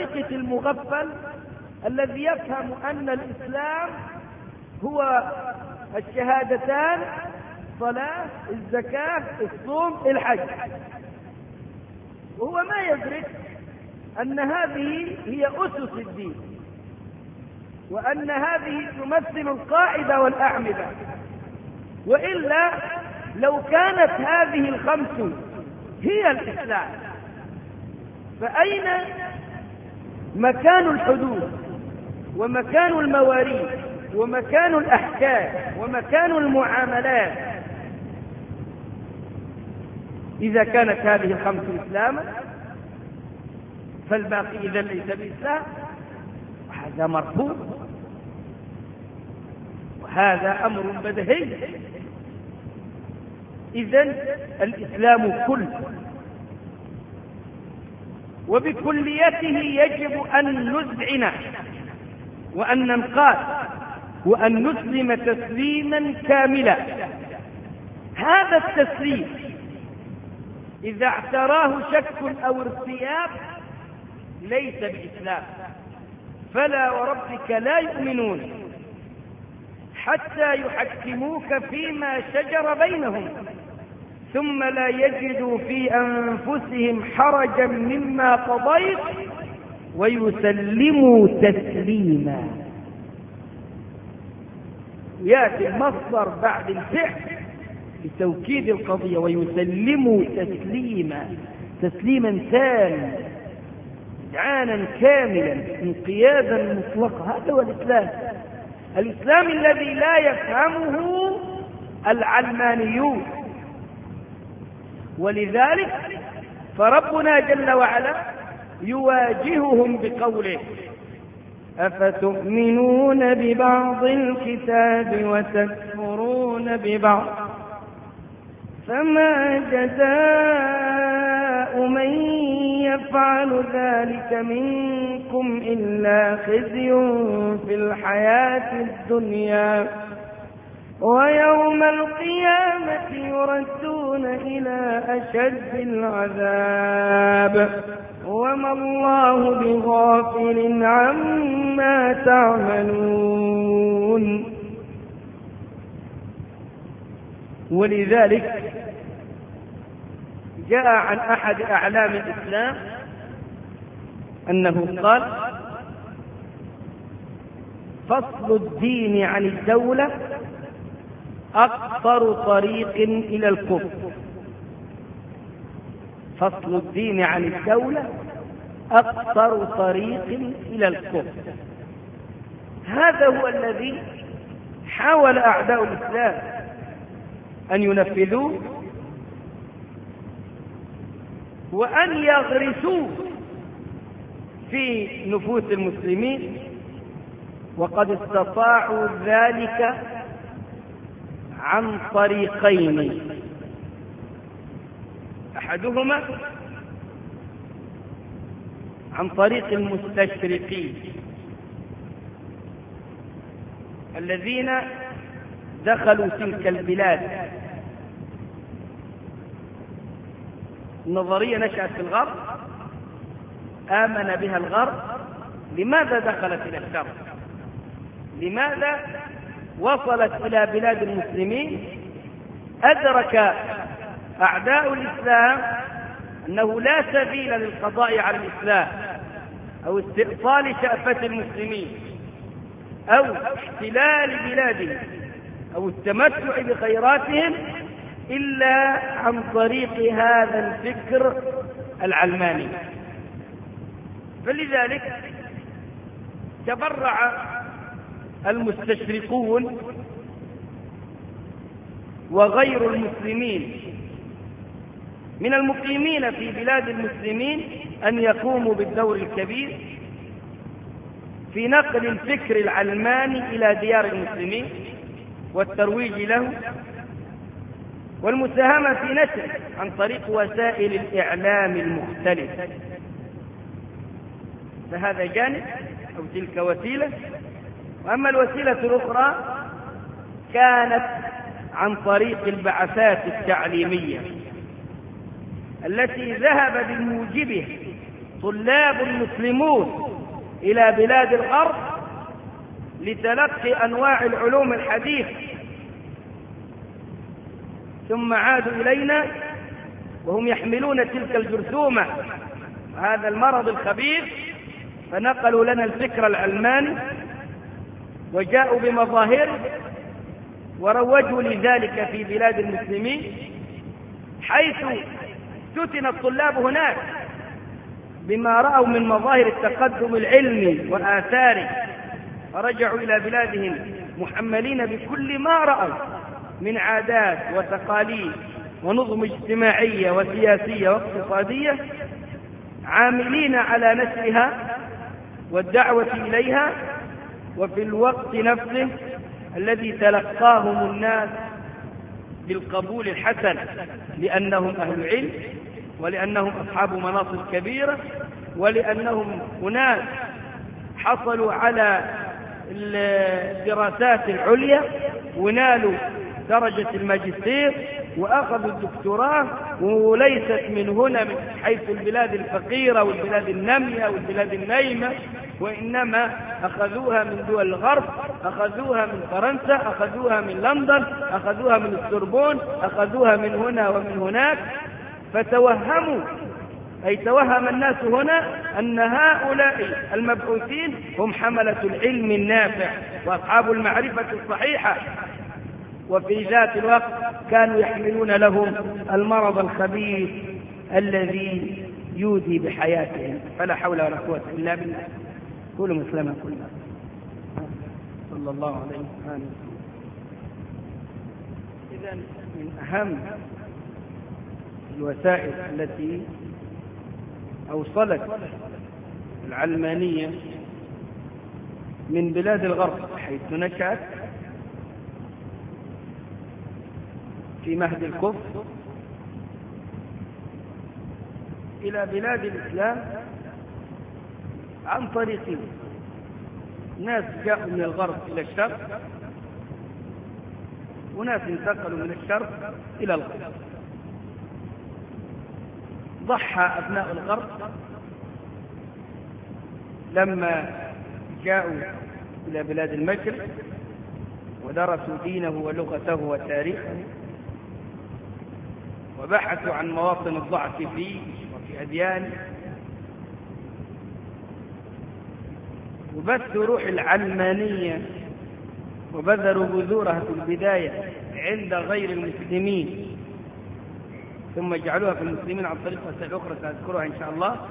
المثقف المغفل الذي يفهم أن الإسلام هو الشهادتان: الصلاة، الزكاة، الصوم، الحج، وهو ما يدرك أن هذه هي أسس الدين، وأن هذه تمثل القاعدة والأعمدة. وإلا لو كانت هذه الخمس هي الإسلام فأين مكان الحدود ومكان المواريث ومكان الأحكام ومكان المعاملات إذا كانت هذه الخمس إسلاما؟ فالباقي إذن ليس بإسلام، وهذا مرفوض، وهذا أمر بديهي. إذن الإسلام كل، وبكليته يجب أن نذعن وأن ننقاد وأن نسلم تسليما كاملا. هذا التسليم إذا اعتراه شك أو ارتياب ليس بإسلام. فلا وربك لا يؤمنون حتى يحكموك فيما شجر بينهم ثم لا يجدوا في أنفسهم حرجا مما قضيت ويسلموا تسليما. يأتي المصدر بعد الفعل لتوكيد القضية: ويسلموا تسليما، تسليما تاما، إذعانا كاملا، انقيادا مطلقا. هذا هو الإسلام، الإسلام الذي لا يفهمه العلمانيون. ولذلك فربنا جل وعلا يواجههم بقوله: أفتؤمنون ببعض الكتاب وتكفرون ببعض فما جزاء من يفعل ذلك منكم إلا خزي في الحياة الدنيا ويوم القيامة يردون إلى أشد العذاب وما الله بغافل عما تعملون. ولذلك جاء عن أحد أعلام الإسلام أنه قال: فصل الدين عن الدولة أقصر طريق إلى الكفر. فصل الدين عن الدولة أقصر طريق إلى الكفر. هذا هو الذي حاول أعداء الإسلام أن ينفذوه وأن يغرسوه في نفوس المسلمين، وقد استطاعوا ذلك عن طريقين: أحدهما عن طريق المستشرقين الذين دخلوا تلك البلاد. النظرية نشأت في الغرب، آمن بها الغرب. لماذا دخلت إلى الشرق؟ لماذا وصلت إلى بلاد المسلمين؟ أدرك أعداء الإسلام أنه لا سبيل للقضاء على الإسلام أو استئصال شأفة المسلمين أو احتلال بلادهم أو التمتع بخيراتهم إلا عن طريق هذا الفكر العلماني. فلذلك تبرع المستشرقون وغير المسلمين من المقيمين في بلاد المسلمين أن يقوموا بالدور الكبير في نقل الفكر العلماني إلى ديار المسلمين والترويج له والمساهمة في نشره عن طريق وسائل الإعلام المختلفة. فهذا جانب أو تلك وسيلة. وأما الوسيلة الأخرى كانت عن طريق البعثات التعليمية التي ذهب بموجبه طلاب مسلمون إلى بلاد الغرب لتلقي أنواع العلوم الحديثة، ثم عادوا إلينا وهم يحملون تلك الجرثومة هذا المرض الخبيث، فنقلوا لنا الفكر العلماني وجاءوا بمظاهره وروجوا لذلك في بلاد المسلمين، حيث فتن الطلاب هناك بما رأوا من مظاهر التقدم العلمي وآثاره، فرجعوا إلى بلادهم محملين بكل ما رأوا من عادات وتقاليد ونظم اجتماعية وسياسية واقتصادية، عاملين على نشرها والدعوة إليها، وفي الوقت نفسه الذي تلقاهم الناس بالقبول الحسن، لأنهم أهل علم، ولأنهم أصحاب مناصب كبيرة، ولأنهم أناس حصلوا على الدراسات العليا ونالوا درجة الماجستير وأخذوا الدكتوراه، وليست من هنا من حيث البلاد الفقيرة والبلاد النامية والبلاد النايمة، وإنما أخذوها من دول الغرب، أخذوها من فرنسا، أخذوها من لندن، أخذوها من السوربون، أخذوها من هنا ومن هناك، فتوهموا، أي توهم الناس هنا أن هؤلاء المبعوثين هم حملة العلم النافع وأصحاب المعرفة الصحيحة، وفي ذات الوقت كانوا يحملون لهم المرض الخبيث الذي يودي بحياتهم. فلا حول ولا قوة إلا بالله. كل مسلم كلنا صلى الله عليه وسلم. إذن من أهم الوسائل التي أوصلت العلمانية من بلاد الغرب حيث نشأت في مهد الكفر إلى بلاد الإسلام عن طريق ناس جاءوا من الغرب إلى الشرق، وناس انتقلوا من الشرق إلى الغرب. ضحى أبناء الغرب لما جاءوا إلى بلاد المشرق ودرسوا دينه ولغته وتاريخه وبحثوا عن مواطن الضعف فيه وفي أديانه، وبثوا روح العلمانية وبذروا بذورها في البداية عند غير المسلمين، ثم جعلوها في المسلمين عن طريق وسائل أخرى سأذكرها إن شاء الله،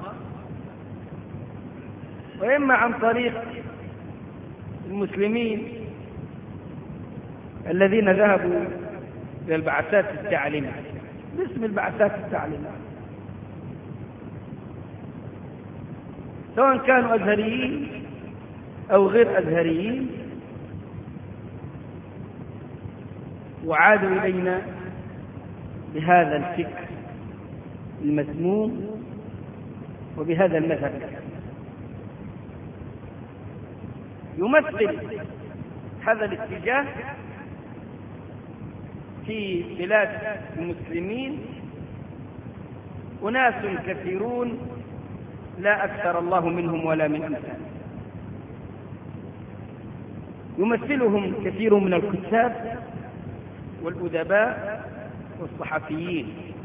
وإما عن طريق المسلمين الذين ذهبوا إلى البعثات التعليمية باسم البعثات التعليمية، سواء كانوا أزهريين أو غير أزهريين، وعادوا إلينا بهذا الفكر المسموم وبهذا المذهب. يمثل هذا الاتجاه في بلاد المسلمين أناس كثيرون لا أكثر الله منهم ولا من أمثالهم، يمثلهم كثير من الكتاب والأدباء والصحفيين،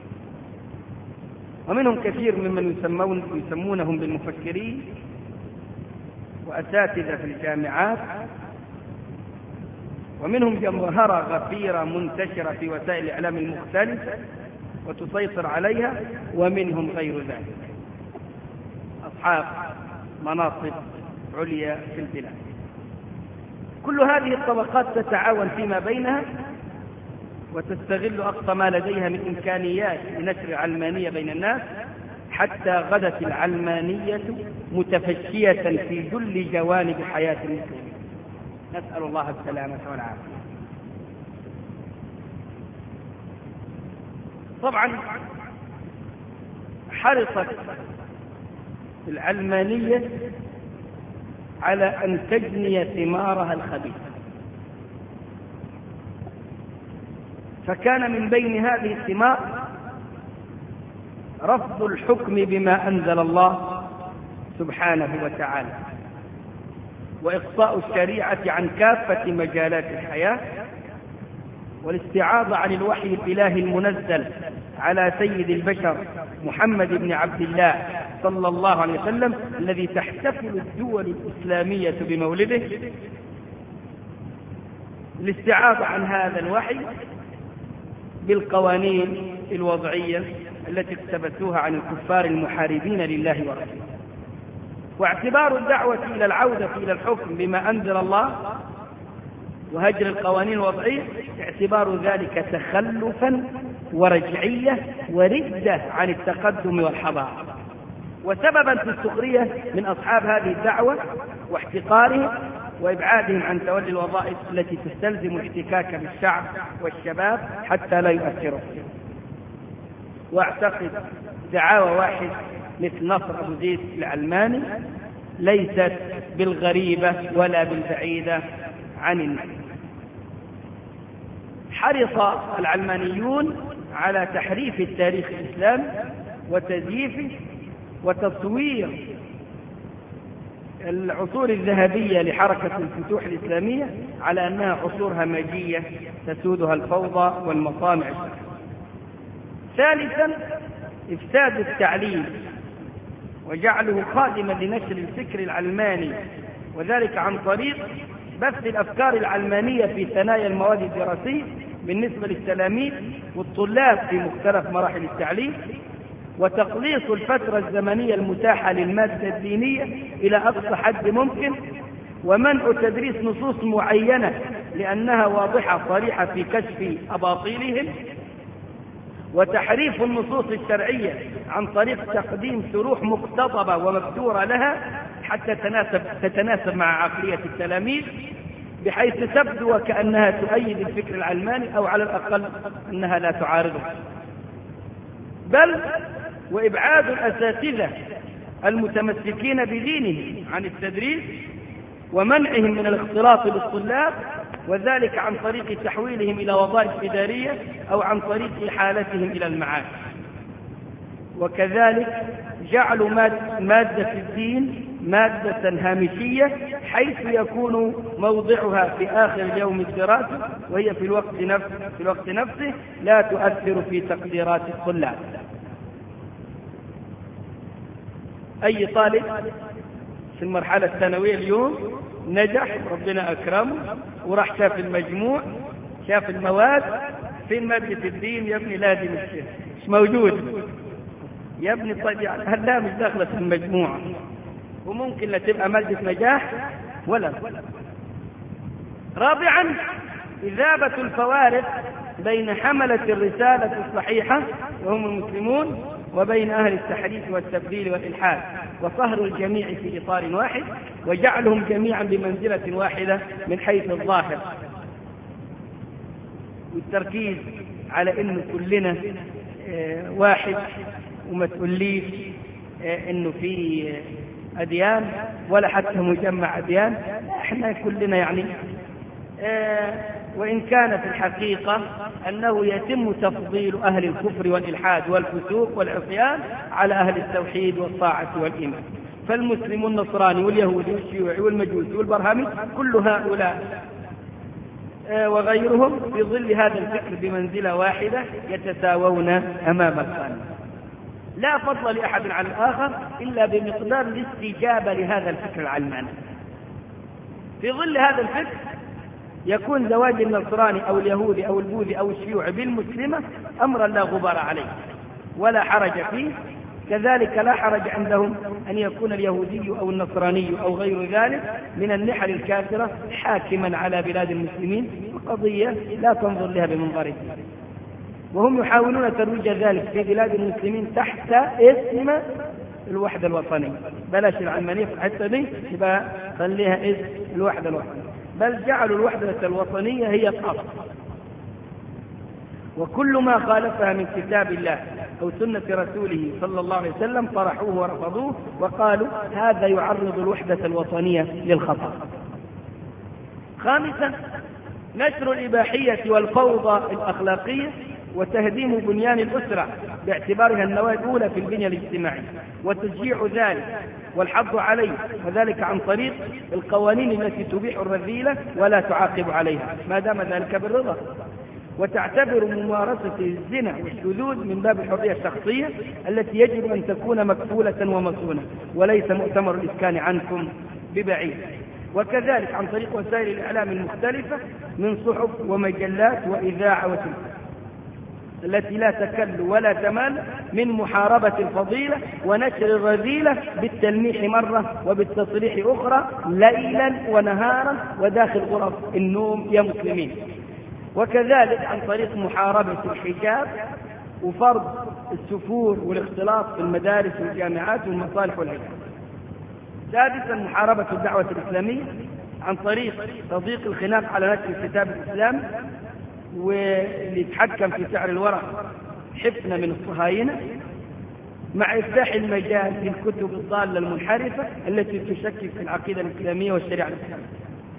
ومنهم كثير ممن يسمونهم بالمفكرين وأساتذة في الجامعات، ومنهم جمهرة غفيرة منتشرة في وسائل الإعلام المختلفة وتسيطر عليها، ومنهم غير ذلك أصحاب مناصب عليا في البلاد. كل هذه الطبقات تتعاون فيما بينها وتستغل أقصى ما لديها من إمكانيات لنشر العلمانية بين الناس، حتى غدت العلمانية متفشية في كل جوانب حياة المسلمين. نسأل الله السلامة والعافية. طبعا حرصت العلمانية على أن تجني ثمارها الخبيثة، فكان من بين هذه الثمار رفض الحكم بما أنزل الله سبحانه وتعالى، وإقصاء الشريعة عن كافة مجالات الحياة، والاستعاضة عن الوحي الإلهي المنزل على سيد البشر محمد بن عبد الله صلى الله عليه وسلم الذي تحتفل الدول الإسلامية بمولده، الاستعاضة عن هذا الوحي بالقوانين الوضعية التي اقتبسوها عن الكفار المحاربين لله ورسوله، واعتبار الدعوة إلى العودة إلى الحكم بما أنزل الله وهجر القوانين الوضعية اعتبار ذلك تخلفا ورجعية وردة عن التقدم والحضارة، وسببا في السخرية من أصحاب هذه الدعوة واحتقارهم وإبعادهم عن تولي الوظائف التي تستلزم الاحتكاك بالشعب والشباب حتى لا يؤثروا. واعتقد دعاوى واحد مثل نصر أبو زيد العلماني ليست بالغريبة ولا بالبعيدة عن الناس. حرص العلمانيون على تحريف التاريخ الإسلامي وتزييفه وتصوير العصور الذهبية لحركة الفتوح الإسلامية على أنها عصور همجية تسودها الفوضى والمصانع. ثالثا إفساد التعليم وجعله خادما لنشر الفكر العلماني، وذلك عن طريق بث الأفكار العلمانية في ثنايا المواد الدراسية بالنسبة للتلاميذ والطلاب في مختلف مراحل التعليم، وتقليص الفترة الزمنية المتاحة للمادة الدينية إلى أقصى حد ممكن، ومنع تدريس نصوص معينة لأنها واضحة صريحة في كشف أباطيلهم، وتحريف النصوص الشرعية عن طريق تقديم شروح مقتضبة ومبتورة لها حتى تتناسب مع عقلية التلاميذ بحيث تبدو وكأنها تؤيد الفكر العلماني أو على الأقل أنها لا تعارضه، بل وإبعاد الأساتذة المتمسكين بدينهم عن التدريس ومنعهم من الاختلاط بالطلاب، وذلك عن طريق تحويلهم إلى وظائف إدارية أو عن طريق إحالتهم إلى المعاش. وكذلك جعلوا مادة الدين مادة هامشية حيث يكون موضعها في آخر اليوم الدراسي، وهي في الوقت نفسه لا تؤثر في تقديرات الطلاب. أي طالب في المرحلة الثانوية اليوم نجح ربنا أكرمه وراح شاف المجموع شاف المواد في مادة الدين، يا ابني لازم الشيء مش موجود، يا ابني طيب هلا مش داخلة في المجموعة، وممكن لا تبقى مادة نجاح ولا. رابعا إذابة الفوارق بين حملة الرسالة الصحيحة وهم المسلمون وبين أهل التحريف والتبديل والإلحاد، وصهر الجميع في إطار واحد وجعلهم جميعا بمنزلة واحدة من حيث الظاهر، والتركيز على إنه كلنا واحد وما تقوليش إنه في أديان ولا حتى مجمع أديان، احنا كلنا يعني وإن كان في الحقيقة أنه يتم تفضيل أهل الكفر والإلحاد والفسوق والعصيان على أهل التوحيد والطاعة والإيمان، فالمسلم والنصراني واليهودي والشيوعي والمجوسي والبرهمي كل هؤلاء وغيرهم في ظل هذا الفكر بمنزلة واحدة يتساوون أمام القانون، لا فضل لأحد على الآخر إلا بمقدار الاستجابة لهذا الفكر العلماني. في ظل هذا الفكر يكون زواج النصراني أو اليهودي أو البوذي أو الشيوعي بالمسلمة أمرا لا غبار عليه ولا حرج فيه، كذلك لا حرج عندهم أن يكون اليهودي أو النصراني أو غير ذلك من النحل الكافرة حاكما على بلاد المسلمين، وقضية لا تنظر لها بمنظر، وهم يحاولون ترويج ذلك في بلاد المسلمين تحت اسم الوحدة الوطنية. بلاش العلمانية في الحتة دي، يبقى خليها اسم الوحدة الوطنية، بل جعلوا الوحدة الوطنية هي الأصل، وكل ما خالفها من كتاب الله أو سنة رسوله صلى الله عليه وسلم طرحوه ورفضوه وقالوا هذا يعرض الوحدة الوطنية للخطر. خامسا نشر الإباحية والفوضى الأخلاقية وتهديم بنيان الأسرة باعتبارها النواة الأولى في البنية الاجتماعية، وتشجيع ذلك والحظ عليه، وذلك عن طريق القوانين التي تبيح الرذيلة ولا تعاقب عليها ما دام ذلك بالرضا. وتعتبر ممارسة الزنا والشذوذ من باب الحرية الشخصية التي يجب أن تكون مكفولة ومصونة، وليس مؤتمر الإسكان عنكم ببعيد. وكذلك عن طريق وسائل الإعلام المختلفة من صحف ومجلات وإذاعة وتلفزيون التي لا تكل ولا تمل من محاربة الفضيلة ونشر الرذيلة بالتلميح مرة وبالتصريح أخرى ليلا ونهارا وداخل غرف النوم يا مسلمين. وكذلك عن طريق محاربة الحجاب وفرض السفور والاختلاط في المدارس والجامعات والمصالح والهيئات. سادسا محاربة الدعوة الإسلامية عن طريق تضييق الخناق على نشر الكتاب الإسلامي واللي يتحكم في سعر الورق حفنة من الصهاينة، مع إفتاح المجال للكتب الضالة المنحرفة التي تشكك في العقيدة الإسلامية والشريعة الإسلامية.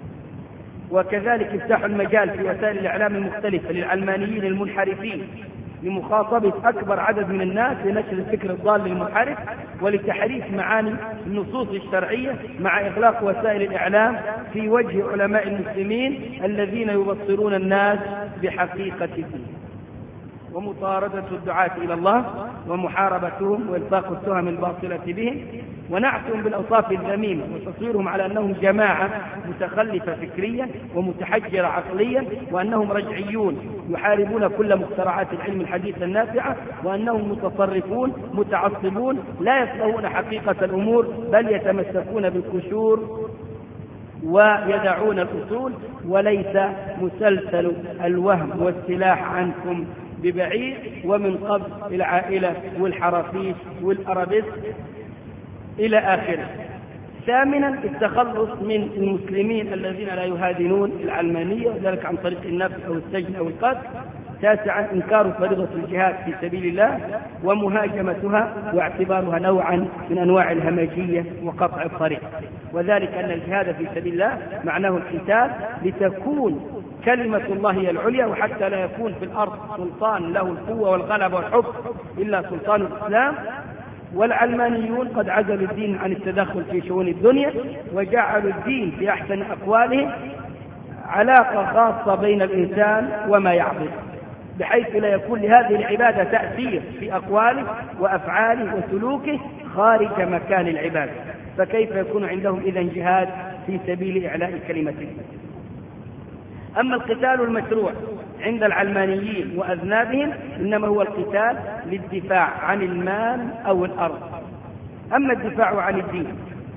وكذلك افتح المجال في وسائل الإعلام المختلفة للعلمانيين المنحرفين لمخاطبة أكبر عدد من الناس لنشر الفكر الضال المنحرف ولتحريف معاني النصوص الشرعية، مع إغلاق وسائل الإعلام في وجه علماء المسلمين الذين يبصرون الناس بحقيقة الدين. ومطاردة الدعاة إلى الله ومحاربتهم وإلصاق التهم الباطلة بهم ونعتهم بالأوصاف الذميمة وتصويرهم على أنهم جماعة متخلفة فكريا ومتحجرة عقليا، وأنهم رجعيون يحاربون كل مخترعات العلم الحديث النافعة، وأنهم متطرفون متعصبون لا يفقهون حقيقة الأمور بل يتمسكون بالقشور ويدعون الأصول، وليس مسلسل الوهم والسلاح عنكم ببعيد ومن قبل العائلة والحرافيش والأرابيس إلى آخره. ثامنا التخلص من المسلمين الذين لا يهادنون العلمانية وذلك عن طريق النفي أو السجن أو القتل. تاسعا إنكار فريضة الجهاد في سبيل الله ومهاجمتها واعتبارها نوعا من أنواع الهمجية وقطع الطريق، وذلك أن الجهاد في سبيل الله معناه القتال لتكون كلمة الله هي العليا، وحتى لا يكون في الأرض سلطان له القوة والغلبة والحكم إلا سلطان الإسلام. والعلمانيون قد عزلوا الدين عن التدخل في شؤون الدنيا وجعلوا الدين في أحسن أقواله علاقة خاصة بين الإنسان وما يعبد، بحيث لا يكون لهذه العبادة تأثير في أقواله وأفعاله وسلوكه خارج مكان العبادة، فكيف يكون عندهم إذن جهاد في سبيل إعلاء كلمة الله؟ أما القتال المشروع عند العلمانيين وأذنابهم إنما هو القتال للدفاع عن المال أو الأرض. أما الدفاع عن الدين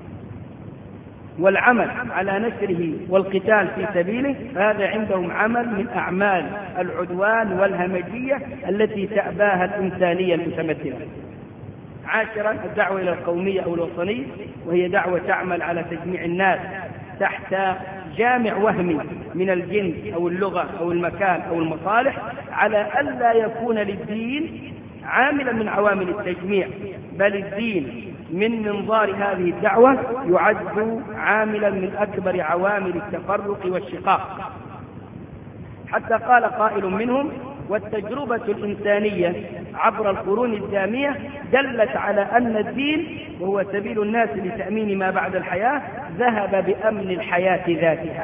والعمل على نشره والقتال في سبيله فهذا عندهم عمل من أعمال العدوان والهمجية التي تأباها الإنسانية المتمثلة. عاشرا الدعوة إلى القومية أو الوطنية، وهي دعوة تعمل على تجميع الناس تحت جامع وهمي من الجنس أو اللغة أو المكان أو المصالح، على ألا يكون للدين عاملا من عوامل التجميع، بل الدين من منظار هذه الدعوة يعد عاملا من أكبر عوامل التفرق والشقاق، حتى قال قائل منهم: والتجربة الإنسانية عبر القرون الدامية دلت على أن الدين وهو سبيل الناس لتأمين ما بعد الحياة ذهب بأمن الحياة ذاتها.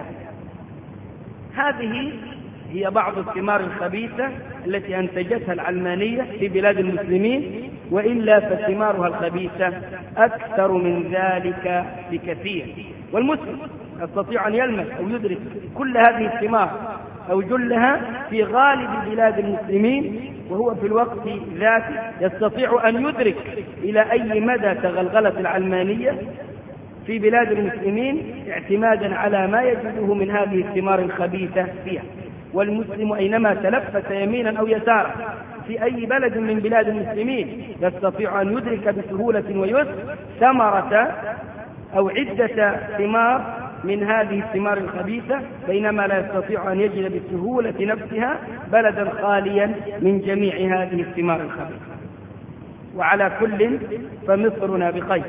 هذه هي بعض الثمار الخبيثة التي أنتجتها العلمانية في بلاد المسلمين، وإلا فثمارها الخبيثة أكثر من ذلك بكثير. والمسلم يستطيع أن يلمس أو يدرك كل هذه الثمار أو جلها في غالب بلاد المسلمين، وهو في الوقت ذاته يستطيع أن يدرك إلى أي مدى تغلغلت العلمانية في بلاد المسلمين اعتمادا على ما يجده من هذه الثمار الخبيثة فيها. والمسلم أينما تلفت يمينا أو يسارا في أي بلد من بلاد المسلمين يستطيع أن يدرك بسهولة ويسر ثمرة أو عدة ثمار من هذه الثمار الخبيثة، بينما لا يستطيع أن يجد بالسهولة نفسها بلدا خاليا من جميع هذه الثمار الخبيثة. وعلى كل فمصرنا بخير.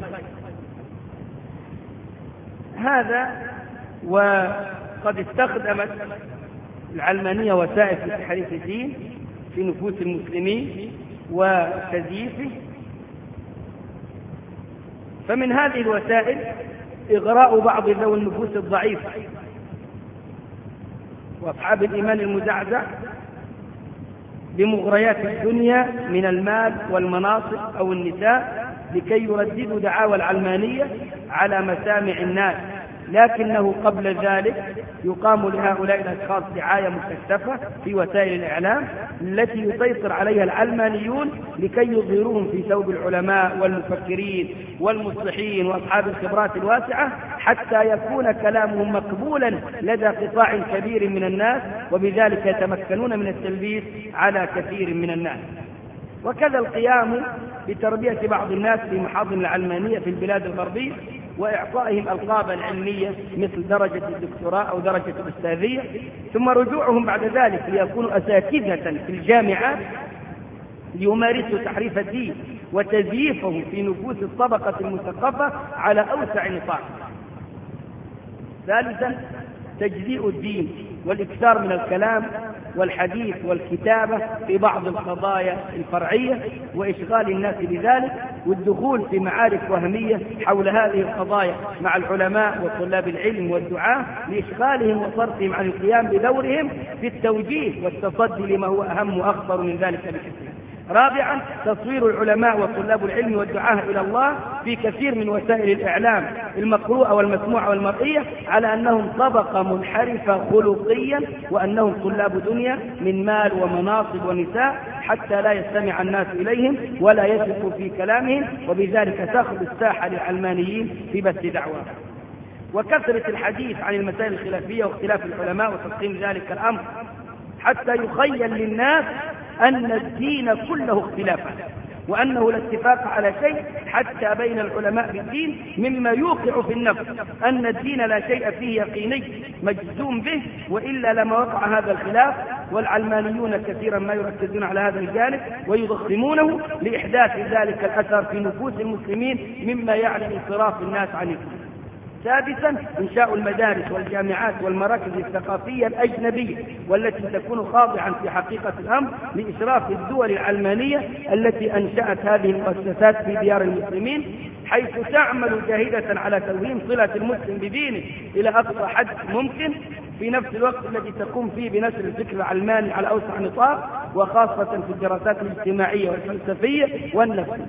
هذا وقد استخدمت العلمانية وسائل في تحريف الدين في نفوس المسلمين وتزييفه. فمن هذه الوسائل إغراء بعض ذوي النفوس الضعيفة وأصحاب الإيمان المزعزع بمغريات الدنيا من المال والمناصب أو النساء لكي يرددوا دعاوى العلمانية على مسامع الناس، لكنه قبل ذلك يقام لهؤلاء الأشخاص دعاية مكثفة في وسائل الإعلام التي يسيطر عليها العلمانيون لكي يظهروهم في ثوب العلماء والمفكرين والمصلحين وأصحاب الخبرات الواسعة، حتى يكون كلامهم مقبولا لدى قطاع كبير من الناس، وبذلك يتمكنون من التلبيس على كثير من الناس. وكذا القيام بتربية بعض الناس في محاضن العلمانية في البلاد الغربية وإعطائهم ألقابا علمية مثل درجة الدكتوراه أو درجة الأستاذية، ثم رجوعهم بعد ذلك ليكونوا أساتذة في الجامعات ليمارسوا تحريف الدين وتزييفه في نفوس الطبقة المثقفة على أوسع نطاق. ثالثا، تجزيء الدين والإكثار من الكلام والحديث والكتابة في بعض القضايا الفرعية وإشغال الناس بذلك، والدخول في معارك وهمية حول هذه القضايا مع العلماء وطلاب العلم والدعاة لإشغالهم وصرفهم عن القيام بدورهم في التوجيه والتصدي لما هو أهم وأخطر من ذلك بكثير. رابعا، تصوير العلماء وطلاب العلم والدعاة إلى الله في كثير من وسائل الإعلام المقروءة والمسموعة والمرئية على أنهم طبقة منحرفة خلقيا وأنهم طلاب دنيا من مال ومناصب ونساء، حتى لا يستمع الناس إليهم ولا يثق في كلامهم، وبذلك تأخذ الساحة للعلمانيين في بث دعوة. وكثرة الحديث عن المسائل الخلافية واختلاف العلماء وتقسيم ذلك الأمر حتى يخيل للناس أن الدين كله اختلافا، وأنه لا اتفاق على شيء حتى بين العلماء بالدين، مما يوقع في النفس أن الدين لا شيء فيه يقيني مجزوم به، وإلا لما وقع هذا الخلاف. والعلمانيون كثيرا ما يركزون على هذا الجانب ويضخمونه لإحداث ذلك الأثر في نفوس المسلمين مما يعني انصراف الناس عن الدين. سادسا، إنشاء المدارس والجامعات والمراكز الثقافية الأجنبية والتي تكون خاضعا في حقيقة الأمر لإشراف الدول العلمانية التي أنشأت هذه المؤسسات في ديار المسلمين، حيث تعمل جاهدة على توهين صلة المسلم بدينه إلى أقصى حد ممكن، في نفس الوقت الذي تقوم فيه بنشر الفكر العلماني على أوسع نطاق، وخاصة في الدراسات الاجتماعية والفلسفية والنفسية.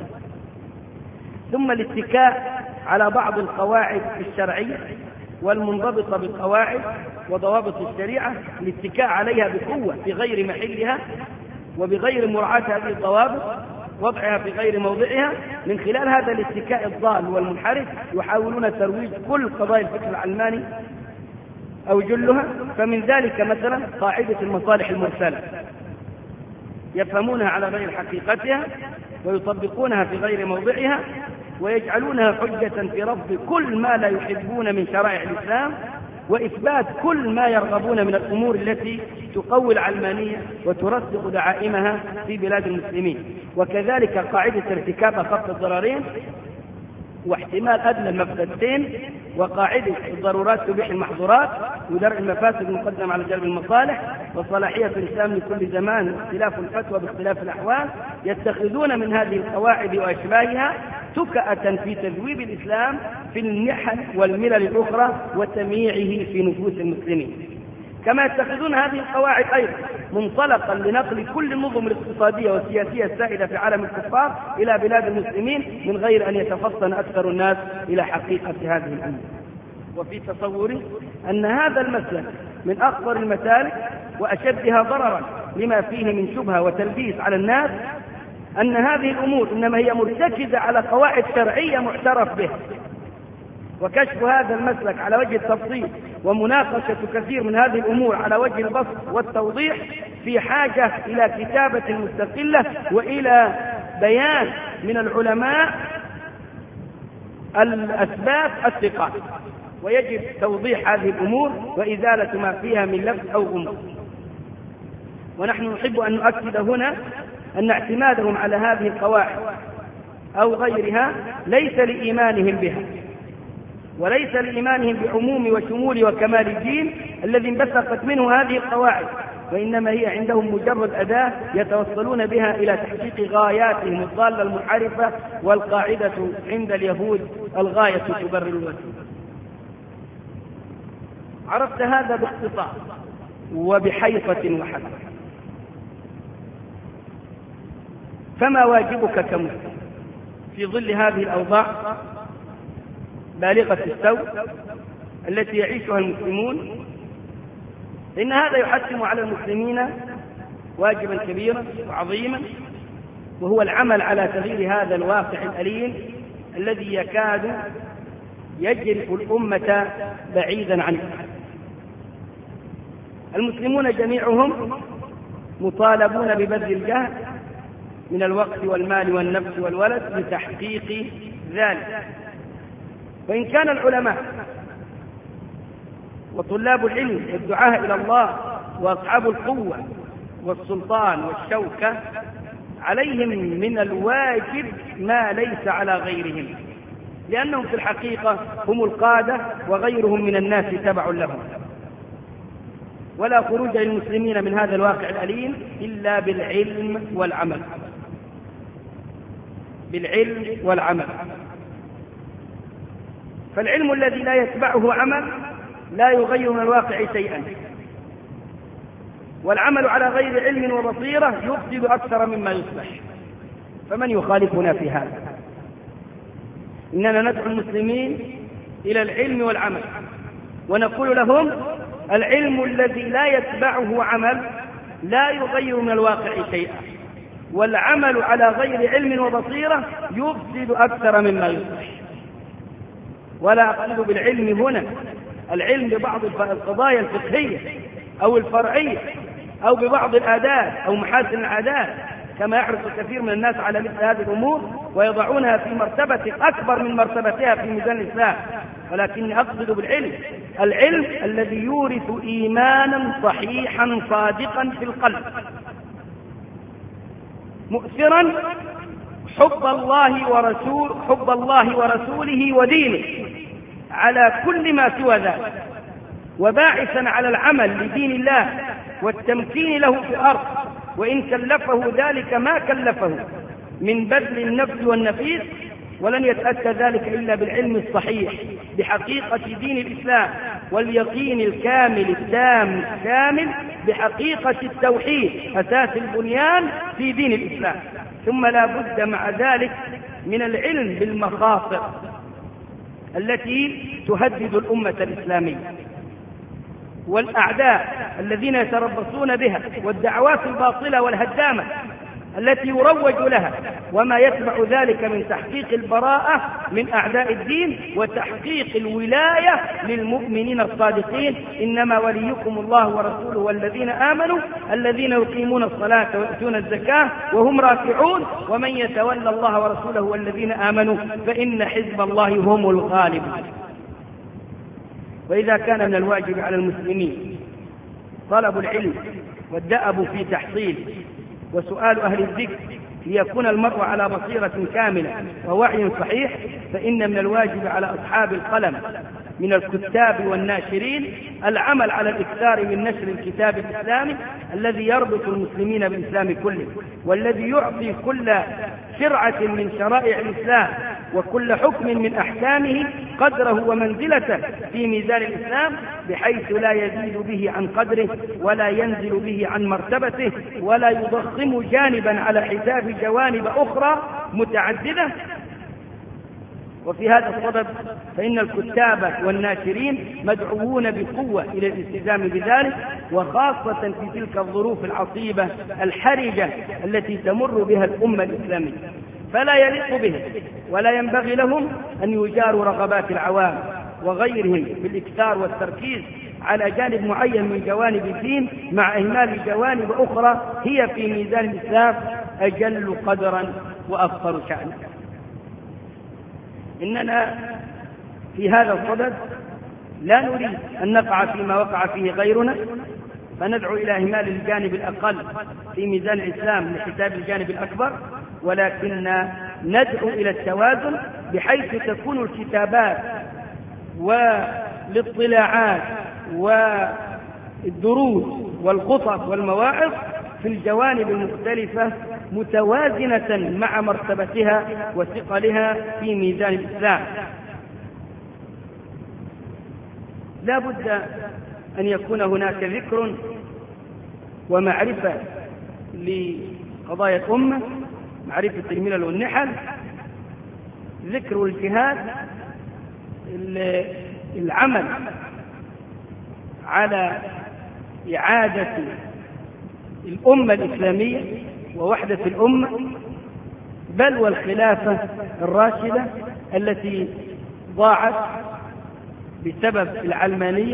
ثم الاتكاء على بعض القواعد الشرعية والمنضبطة بالقواعد وضوابط الشريعة، الاتكاء عليها بقوة في غير محلها وبغير مراعاة هذه الضوابط، وضعها في غير موضعها. من خلال هذا الاتكاء الضال والمنحرف يحاولون ترويج كل قضايا الفكر العلماني أو جلها. فمن ذلك مثلا قاعدة المصالح المرسلة، يفهمونها على غير حقيقتها ويطبقونها في غير موضعها، ويجعلونها حجة في رفض كل ما لا يحبون من شرائع الإسلام وإثبات كل ما يرغبون من الأمور التي تقوي العلمانية وترسخ دعائمها في بلاد المسلمين. وكذلك قاعدة ارتكاب أخف الضررين واحتمال أدنى المفسدتين، وقاعدة الضرورات تبيح المحظورات، ودرء المفاسد مقدم على جلب المصالح، وصلاحية الإسلام لكل زمان واختلاف الفتوى باختلاف الأحوال. يتخذون من هذه القواعد وأشباهها تكأة في تذويب الإسلام في النحل والملل الأخرى وتمييعه في نفوس المسلمين. كما يتخذون هذه القواعد أيضا منطلقا لنقل كل النظم الاقتصادية والسياسية السائدة في عالم الكفار إلى بلاد المسلمين من غير أن يتفطن أكثر الناس إلى حقيقة هذه الأمور. وفي تصوري أن هذا المسلك من أخطر المسالك وأشدها ضررا لما فيه من شبهة وتلبيس على الناس، أن هذه الأمور إنما هي مرتكزة على قواعد شرعية معترف بها. وكشف هذا المسلك على وجه التفصيل ومناقشة كثير من هذه الأمور على وجه البسط والتوضيح في حاجة إلى كتابة مستقلة وإلى بيان من العلماء الأسباب الثقات، ويجب توضيح هذه الأمور وإزالة ما فيها من لبس أو غموض. ونحن نحب أن نؤكد هنا أن اعتمادهم على هذه القواعد أو غيرها ليس لإيمانهم بها، وليس لإيمانهم بعموم وشمول وكمال الدين الذي انبثقت منه هذه القواعد، وإنما هي عندهم مجرد أداة يتوصلون بها إلى تحقيق غاياتهم الضالة المنحرفة. والقاعدة عند اليهود الغاية تبرر الوسيلة. عرفت هذا باختصار وبحيطة وحدة. فما واجبك كمسلم في ظل هذه الأوضاع بالغة السوء التي يعيشها المسلمون؟ إن هذا يحتم على المسلمين واجبا كبيرا وعظيما، وهو العمل على تغيير هذا الواقع الأليم الذي يكاد يجرف الأمة بعيدا عنه. المسلمون جميعهم مطالبون ببذل الجهد من الوقت والمال والنفس والولد لتحقيق ذلك. وإن كان العلماء وطلاب العلم والدعاة إلى الله وأصحاب القوة والسلطان والشوكة عليهم من الواجب ما ليس على غيرهم، لأنهم في الحقيقة هم القادة وغيرهم من الناس تبع لهم. ولا خروج للمسلمين من هذا الواقع الأليم إلا بالعلم والعمل. بالعلم والعمل. فالعلم الذي لا يتبعه عمل لا يغير من الواقع شيئا، والعمل على غير علم وبصيرة يفسد أكثر مما يصلح. فمن يخالفنا في هذا؟ إننا ندعو المسلمين إلى العلم والعمل، ونقول لهم العلم الذي لا يتبعه عمل لا يغير من الواقع شيئا، والعمل على غير علم وبصيرة يفسد أكثر مما يصلح. ولا أقصد بالعلم هنا العلم ببعض القضايا الفقهية أو الفرعية أو ببعض الآداب أو محاسن العادات، كما يحرص كثير من الناس على مثل هذه الأمور ويضعونها في مرتبة أكبر من مرتبتها في ميزان الإسلام. ولكني أقصد بالعلم العلم الذي يورث إيمانا صحيحا صادقا في القلب، مؤثرا حب الله ورسوله ودينه على كل ما سوى ذلك، وباعثا على العمل لدين الله والتمكين له في الأرض، وإن كلفه ذلك ما كلفه من بذل النفس والنفيس. ولن يتأتى ذلك إلا بالعلم الصحيح بحقيقة دين الإسلام واليقين الكامل التام الكامل بحقيقة التوحيد أساس البنيان في دين الإسلام. ثم لا بد مع ذلك من العلم بالمخاطر التي تهدد الأمة الإسلامية والأعداء الذين يتربصون بها والدعوات الباطلة والهدامة التي يروج لها، وما يتبع ذلك من تحقيق البراءة من أعداء الدين وتحقيق الولاية للمؤمنين الصادقين. إنما وليكم الله ورسوله والذين آمنوا الذين يقيمون الصلاة ويؤتون الزكاة وهم راكعون ومن يتولى الله ورسوله والذين آمنوا فإن حزب الله هم الغالبون. وإذا كان من الواجب على المسلمين طلب العلم والدأب في تحصيل وسؤال أهل الذكر ليكون المرء على بصيرة كاملة ووعي صحيح، فإن من الواجب على أصحاب القلم من الكتاب والناشرين العمل على الإكثار من نشر الكتاب الإسلامي الذي يربط المسلمين بالإسلام كله، والذي يعطي كل شرعة من شرائع الإسلام وكل حكم من أحكامه قدره ومنزلته في ميزان الإسلام، بحيث لا يزيد به عن قدره ولا ينزل به عن مرتبته ولا يضخم جانبا على حساب جوانب أخرى متعددة. وفي هذا الصدد فإن الكتاب والناشرين مدعوون بقوة إلى الالتزام بذلك، وخاصة في تلك الظروف العصيبة الحرجة التي تمر بها الأمة الإسلامية. فلا يليق به ولا ينبغي لهم أن يجاروا رغبات العوام وغيرهم بالإكثار والتركيز على جانب معين من جوانب الدين مع إهمال جوانب أخرى هي في ميزان الإسلام أجل قدرا وأفضل شأنا. إننا في هذا الصدد لا نريد أن نقع فيما وقع فيه غيرنا فندعو إلى إهمال الجانب الأقل في ميزان الإسلام لحساب الجانب الأكبر، ولكن ندعو إلى التوازن بحيث تكون الكتابات والاطلاعات والدروس والخطب والمواعظ في الجوانب المختلفة متوازنة مع مرتبتها وثقلها في ميزان الإسلام. لا بد أن يكون هناك ذكر ومعرفة لقضايا الأمة، معرفة الملل والنحل، ذكر الجهاد، العمل على إعادة الأمة الإسلامية ووحدة الأمة، بل والخلافة الراشدة التي ضاعت بسبب العلمانية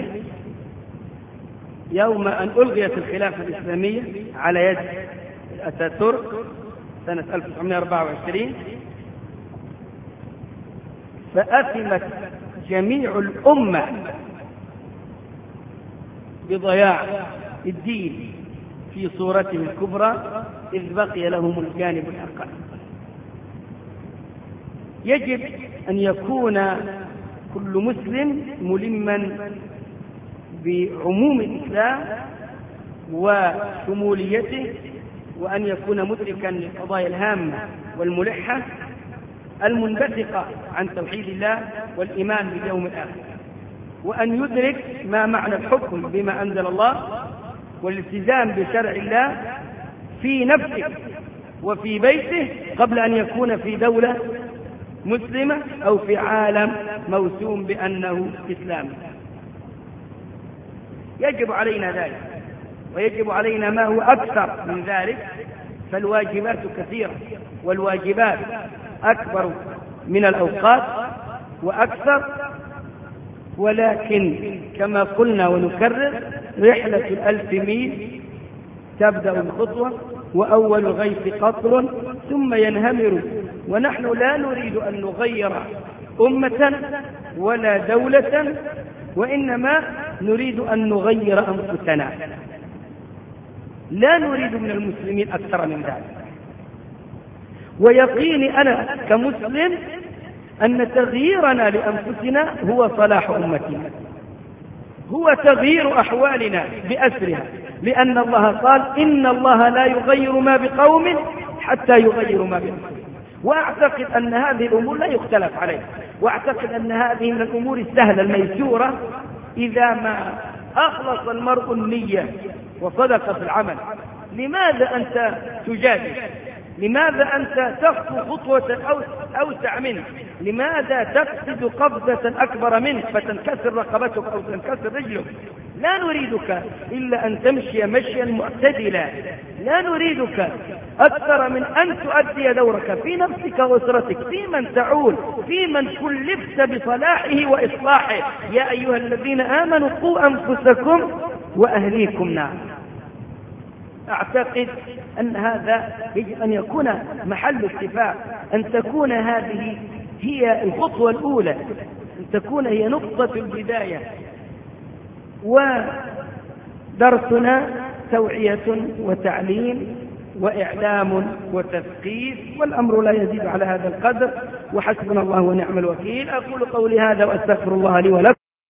يوم أن ألغيت الخلافة الإسلامية على يد أتاتورك سنة 1924، فأثمت جميع الأمة بضياع الدين في صورته الكبرى، إذ بقي لهم الجانب الأقل. يجب أن يكون كل مسلم ملما بعموم الإسلام وشموليته، وأن يكون مدركا للقضايا الهامة والملحة المنبثقة عن توحيد الله والإيمان باليوم الآخر، وأن يدرك ما معنى الحكم بما أنزل الله والالتزام بشرع الله في نفسه وفي بيته قبل أن يكون في دولة مسلمة أو في عالم موسوم بأنه إسلامي. يجب علينا ذلك، ويجب علينا ما هو أكثر من ذلك، فالواجبات كثيرة، والواجبات أكبر من الأوقات وأكثر، ولكن كما قلنا ونكرر، رحلة 1000 ميل تبدأ الخطوة، وأول الغيث قطر ثم ينهمر، ونحن لا نريد أن نغير أمة ولا دولة، وإنما نريد أن نغير أنفسنا. لا نريد من المسلمين أكثر من ذلك، ويقيني أنا كمسلم أن تغييرنا لأنفسنا هو صلاح أمتنا، هو تغيير أحوالنا بأسرها، لأن الله قال إن الله لا يغير ما بقوم حتى يغيروا ما بأنفسهم. وأعتقد أن هذه الأمور لا يختلف عليها، وأعتقد أن هذه من الأمور السهلة الميسورة إذا ما أخلص المرء النية وصدق في العمل. لماذا أنت تجادل؟ لماذا أنت تخطو خطوة أوسع منه؟ لماذا تقصد قبضة أكبر منك فتنكسر رقبتك أو تنكسر رجلك؟ لا نريدك إلا أن تمشي مشيا معتدلا، لا نريدك أكثر من أن تؤدي دورك في نفسك وأسرتك، في من تعول، في من كلفت بصلاحه وإصلاحه. يا أيها الذين آمنوا قوا أنفسكم وأهليكم نارا. أعتقد أن هذا يجب أن يكون محل اتفاق، أن تكون هذه هي الخطوة الأولى، أن تكون هي نقطة البداية. ودرسنا توعية وتعليم وإعلام وتثقيف، والأمر لا يزيد على هذا القدر، وحسبنا الله ونعم الوكيل. أقول قولي هذا وأستغفر الله لي ولكم.